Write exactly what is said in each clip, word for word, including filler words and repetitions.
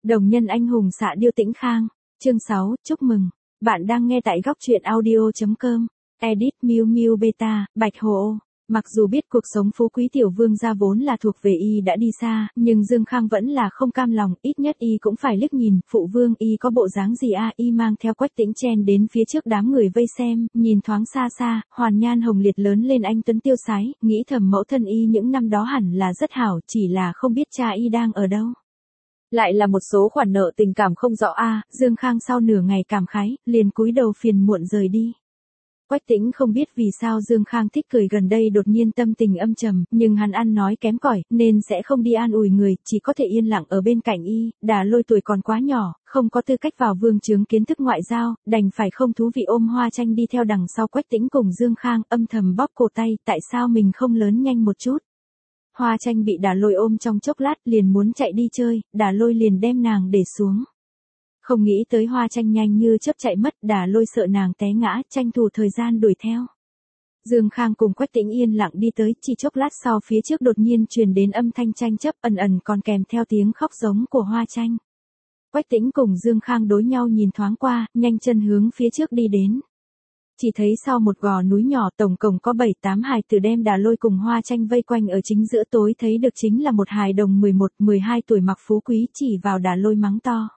Đồng nhân anh hùng xạ điêu Tĩnh Khang. Chương sáu, chúc mừng. Bạn đang nghe tại góc truyện audio chấm com. Edit Miu Miu Beta, Bạch Hồ. Mặc dù biết cuộc sống phú quý tiểu vương gia vốn là thuộc về y đã đi xa, nhưng Dương Khang vẫn là không cam lòng, ít nhất y cũng phải liếc nhìn, phụ vương y có bộ dáng gì a? Y mang theo Quách Tĩnh chen đến phía trước đám người vây xem, nhìn thoáng xa xa, hoàn nhan hồng liệt lớn lên anh tuấn tiêu sái, nghĩ thầm mẫu thân y những năm đó hẳn là rất hảo, chỉ là không biết cha y đang ở đâu. Lại là một số khoản nợ tình cảm không rõ a. Dương Khang sau nửa ngày cảm khái, liền cúi đầu phiền muộn rời đi. Quách Tĩnh không biết vì sao Dương Khang thích cười gần đây đột nhiên tâm tình âm trầm, nhưng hắn ăn nói kém cỏi nên sẽ không đi an ủi người, chỉ có thể yên lặng ở bên cạnh y. Đà Lôi tuổi còn quá nhỏ, không có tư cách vào vương chướng kiến thức ngoại giao, đành phải không thú vị ôm Hoa Tranh đi theo đằng sau Quách Tĩnh cùng Dương Khang, âm thầm bóp cổ tay, tại sao mình không lớn nhanh một chút. Hoa Tranh bị Đà Lôi ôm trong chốc lát liền muốn chạy đi chơi, Đà Lôi liền đem nàng để xuống. Không nghĩ tới Hoa Tranh nhanh như chớp chạy mất, Đà Lôi sợ nàng té ngã, tranh thủ thời gian đuổi theo. Dương Khang cùng Quách Tĩnh yên lặng đi tới, chỉ chốc lát sau phía trước đột nhiên truyền đến âm thanh tranh chấp ẩn ẩn còn kèm theo tiếng khóc giống của Hoa Tranh. Quách Tĩnh cùng Dương Khang đối nhau nhìn thoáng qua, nhanh chân hướng phía trước đi đến. Chỉ thấy sau một gò núi nhỏ tổng cộng có bảy tám hài tử đem Đà Lôi cùng Hoa Tranh vây quanh ở chính giữa, tối thấy được chính là một hài đồng mười một mười hai tuổi mặc phú quý chỉ vào Đà Lôi mắng to.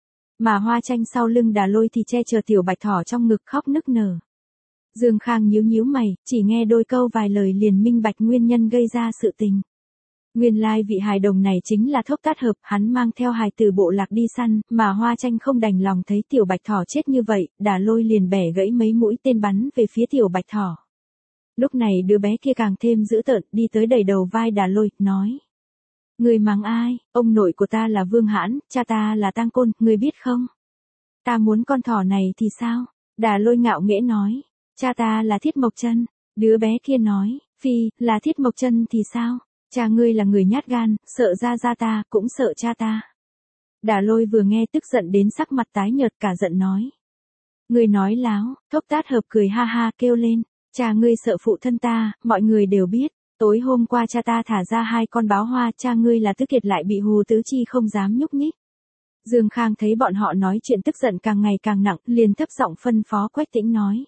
Mà Hoa Tranh sau lưng Đà Lôi thì che chở tiểu bạch thỏ trong ngực khóc nức nở. Dương Khang nhíu nhíu mày, chỉ nghe đôi câu vài lời liền minh bạch nguyên nhân gây ra sự tình. Nguyên lai vị hài đồng này chính là Thốc Tát Hợp, hắn mang theo hài tử bộ lạc đi săn, mà Hoa Tranh không đành lòng thấy tiểu bạch thỏ chết như vậy, Đà Lôi liền bẻ gãy mấy mũi tên bắn về phía tiểu bạch thỏ. Lúc này đứa bé kia càng thêm dữ tợn, đi tới đẩy đầu vai Đà Lôi, nói. Người mắng ai, ông nội của ta là Vương Hãn, cha ta là Tang Côn, người biết không? Ta muốn con thỏ này thì sao? Đà Lôi ngạo nghễ nói, cha ta là Thiết Mộc Chân. Đứa bé kia nói, phi, là Thiết Mộc Chân thì sao? Cha ngươi là người nhát gan, sợ ra ra ta, cũng sợ cha ta. Đà Lôi vừa nghe tức giận đến sắc mặt tái nhợt, cả giận nói. Ngươi nói láo. Thốc Tát Hợp cười ha ha kêu lên, cha ngươi sợ phụ thân ta, mọi người đều biết. Tối hôm qua cha ta thả ra hai con báo hoa, cha ngươi là Tứ Kiệt lại bị hù tứ chi không dám nhúc nhích. Dương Khang thấy bọn họ nói chuyện tức giận càng ngày càng nặng, liền thấp giọng phân phó Quách Tĩnh nói.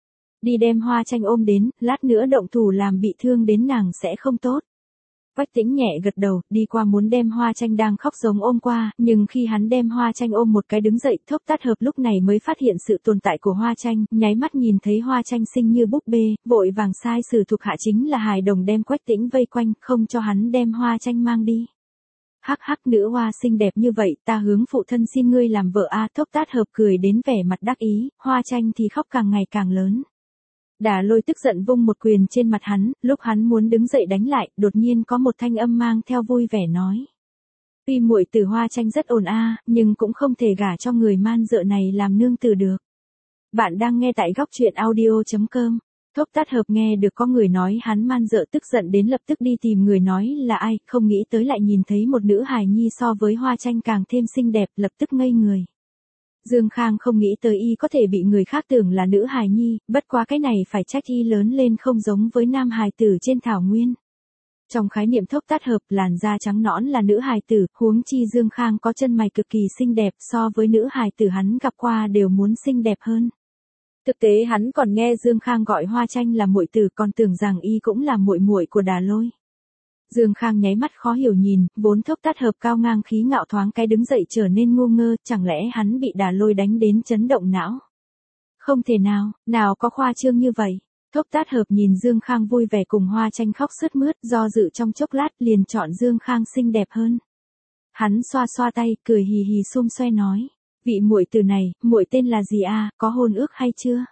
Đi đem Hoa Tranh ôm đến, lát nữa động thủ làm bị thương đến nàng sẽ không tốt. Quách Tĩnh nhẹ gật đầu, đi qua muốn đem Hoa Tranh đang khóc giống ôm qua, nhưng khi hắn đem Hoa Tranh ôm một cái đứng dậy, Thốc Tát Hợp lúc này mới phát hiện sự tồn tại của Hoa Tranh, nháy mắt nhìn thấy Hoa Tranh xinh như búp bê, vội vàng sai sử thuộc hạ chính là hài đồng đem Quách Tĩnh vây quanh, không cho hắn đem Hoa Tranh mang đi. Hắc hắc, nữ hoa xinh đẹp như vậy, ta hướng phụ thân xin ngươi làm vợ a. Thốc Tát Hợp cười đến vẻ mặt đắc ý, Hoa Tranh thì khóc càng ngày càng lớn. Đà Lôi tức giận vung một quyền trên mặt hắn, lúc hắn muốn đứng dậy đánh lại, đột nhiên có một thanh âm mang theo vui vẻ nói. Tuy muội tử Hoa Tranh rất ồn a, nhưng cũng không thể gả cho người man dợ này làm nương tử được. Bạn đang nghe tại góc truyện audio chấm com. Thốc Tát Hợp nghe được có người nói hắn man dợ tức giận đến lập tức đi tìm người nói là ai, không nghĩ tới lại nhìn thấy một nữ hài nhi so với Hoa Tranh càng thêm xinh đẹp, lập tức ngây người. Dương Khang không nghĩ tới y có thể bị người khác tưởng là nữ hài nhi, bất quá cái này phải trách y lớn lên không giống với nam hài tử trên thảo nguyên. Trong khái niệm Thốc Tát Hợp, làn da trắng nõn là nữ hài tử, huống chi Dương Khang có chân mày cực kỳ xinh đẹp, so với nữ hài tử hắn gặp qua đều muốn xinh đẹp hơn. Thực tế hắn còn nghe Dương Khang gọi Hoa Tranh là muội tử, còn tưởng rằng y cũng là muội muội của Đà Lôi. Dương Khang nháy mắt khó hiểu nhìn, vốn Thốc Tát Hợp cao ngang khí ngạo thoáng cái đứng dậy trở nên ngu ngơ, chẳng lẽ hắn bị Đà Lôi đánh đến chấn động não? Không thể nào, nào có khoa trương như vậy. Thốc Tát Hợp nhìn Dương Khang vui vẻ cùng Hoa Tranh khóc sướt mướt, do dự trong chốc lát liền chọn Dương Khang xinh đẹp hơn. Hắn xoa xoa tay, cười hì hì xum xoe nói, vị muội tử này, muội tên là gì a, có hôn ước hay chưa?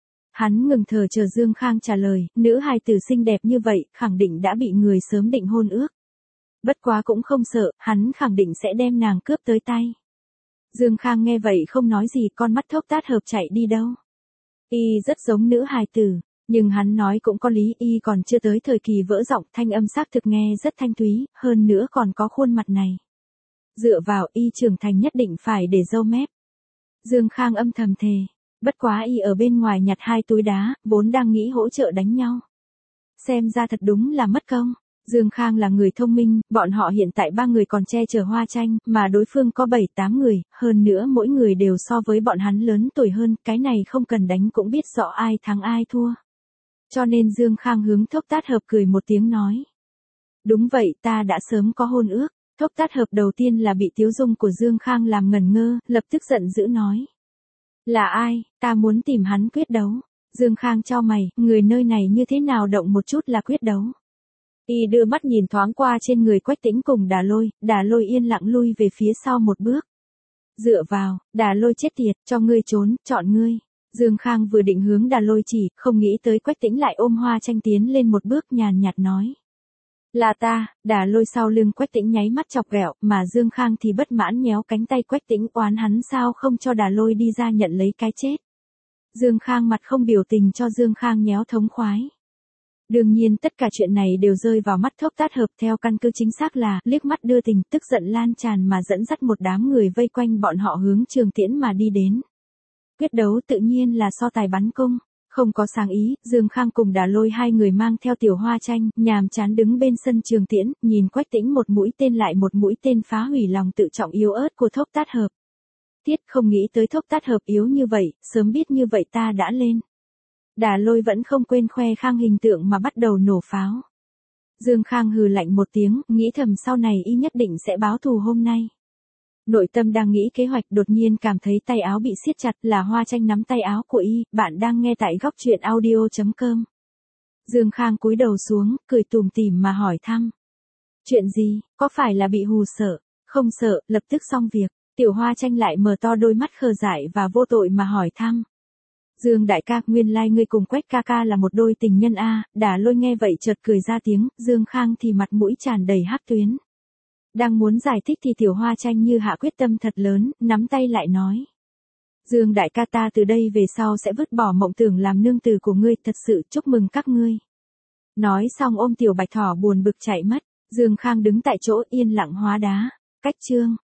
Hắn ngừng thở chờ Dương Khang trả lời, nữ hài tử xinh đẹp như vậy, khẳng định đã bị người sớm định hôn ước. Bất quá cũng không sợ, hắn khẳng định sẽ đem nàng cướp tới tay. Dương Khang nghe vậy không nói gì, con mắt Thốc Tát Hợp chạy đi đâu. Y rất giống nữ hài tử, nhưng hắn nói cũng có lý, y còn chưa tới thời kỳ vỡ giọng, thanh âm xác thực nghe rất thanh thúy, hơn nữa còn có khuôn mặt này. Dựa vào y trưởng thành nhất định phải để râu mép. Dương Khang âm thầm thề. Bất quá y ở bên ngoài nhặt hai túi đá, vốn đang nghĩ hỗ trợ đánh nhau. Xem ra thật đúng là mất công. Dương Khang là người thông minh, bọn họ hiện tại ba người còn che chở Hoa Tranh, mà đối phương có bảy tám người, hơn nữa mỗi người đều so với bọn hắn lớn tuổi hơn, cái này không cần đánh cũng biết rõ ai thắng ai thua. Cho nên Dương Khang hướng Thốc Tát Hợp cười một tiếng nói. Đúng vậy, ta đã sớm có hôn ước. Thốc Tát Hợp đầu tiên là bị tiếu dung của Dương Khang làm ngẩn ngơ, lập tức giận dữ nói. Là ai, ta muốn tìm hắn quyết đấu. Dương Khang chau mày, người nơi này như thế nào động một chút là quyết đấu. Y đưa mắt nhìn thoáng qua trên người Quách Tĩnh cùng Đà Lôi, Đà Lôi yên lặng lui về phía sau một bước. Dựa vào, Đà Lôi chết tiệt, cho ngươi trốn, chọn ngươi. Dương Khang vừa định hướng Đà Lôi chỉ, không nghĩ tới Quách Tĩnh lại ôm Hoa Tranh tiến lên một bước nhàn nhạt nói. Là ta, Đà Lôi sau lưng Quách Tĩnh nháy mắt chọc ghẹo, mà Dương Khang thì bất mãn nhéo cánh tay Quách Tĩnh oán hắn sao không cho Đà Lôi đi ra nhận lấy cái chết. Dương Khang mặt không biểu tình cho Dương Khang nhéo thống khoái. Đương nhiên tất cả chuyện này đều rơi vào mắt Thốc Tát Hợp theo căn cứ chính xác là liếc mắt đưa tình, tức giận lan tràn mà dẫn dắt một đám người vây quanh bọn họ hướng Trường Tiễn mà đi đến. Quyết đấu tự nhiên là so tài bắn cung, không có sáng ý, Dương Khang cùng Đà Lôi hai người mang theo Tiểu Hoa Tranh, nhàm chán đứng bên sân Trường Tiễn, nhìn Quách Tĩnh một mũi tên lại một mũi tên phá hủy lòng tự trọng yếu ớt của Thốc Tát Hợp. Tiết không nghĩ tới Thốc Tát Hợp yếu như vậy, sớm biết như vậy ta đã lên. Đà Lôi vẫn không quên khoe Khang hình tượng mà bắt đầu nổ pháo. Dương Khang hừ lạnh một tiếng, nghĩ thầm sau này y nhất định sẽ báo thù hôm nay. Nội tâm đang nghĩ kế hoạch đột nhiên cảm thấy tay áo bị siết chặt là Hoa Tranh nắm tay áo của y, bạn đang nghe tại góc truyện audio chấm com. Dương Khang cúi đầu xuống, cười tủm tỉm mà hỏi thăm. Chuyện gì, có phải là bị hù sợ? Không sợ, lập tức xong việc. Tiểu Hoa Tranh lại mở to đôi mắt khờ dại và vô tội mà hỏi thăm. Dương đại ca, nguyên lai like ngươi cùng Quách ca ca là một đôi tình nhân a. Đà Lôi nghe vậy chợt cười ra tiếng, Dương Khang thì mặt mũi tràn đầy hắc tuyến. Đang muốn giải thích thì Tiểu Hoa Tranh như hạ quyết tâm thật lớn, nắm tay lại nói. Dương đại ca, ta từ đây về sau sẽ vứt bỏ mộng tưởng làm nương tử của ngươi, thật sự chúc mừng các ngươi. Nói xong ôm Tiểu Bạch Thỏ buồn bực chạy mất, Dương Khang đứng tại chỗ yên lặng hóa đá. Cách chương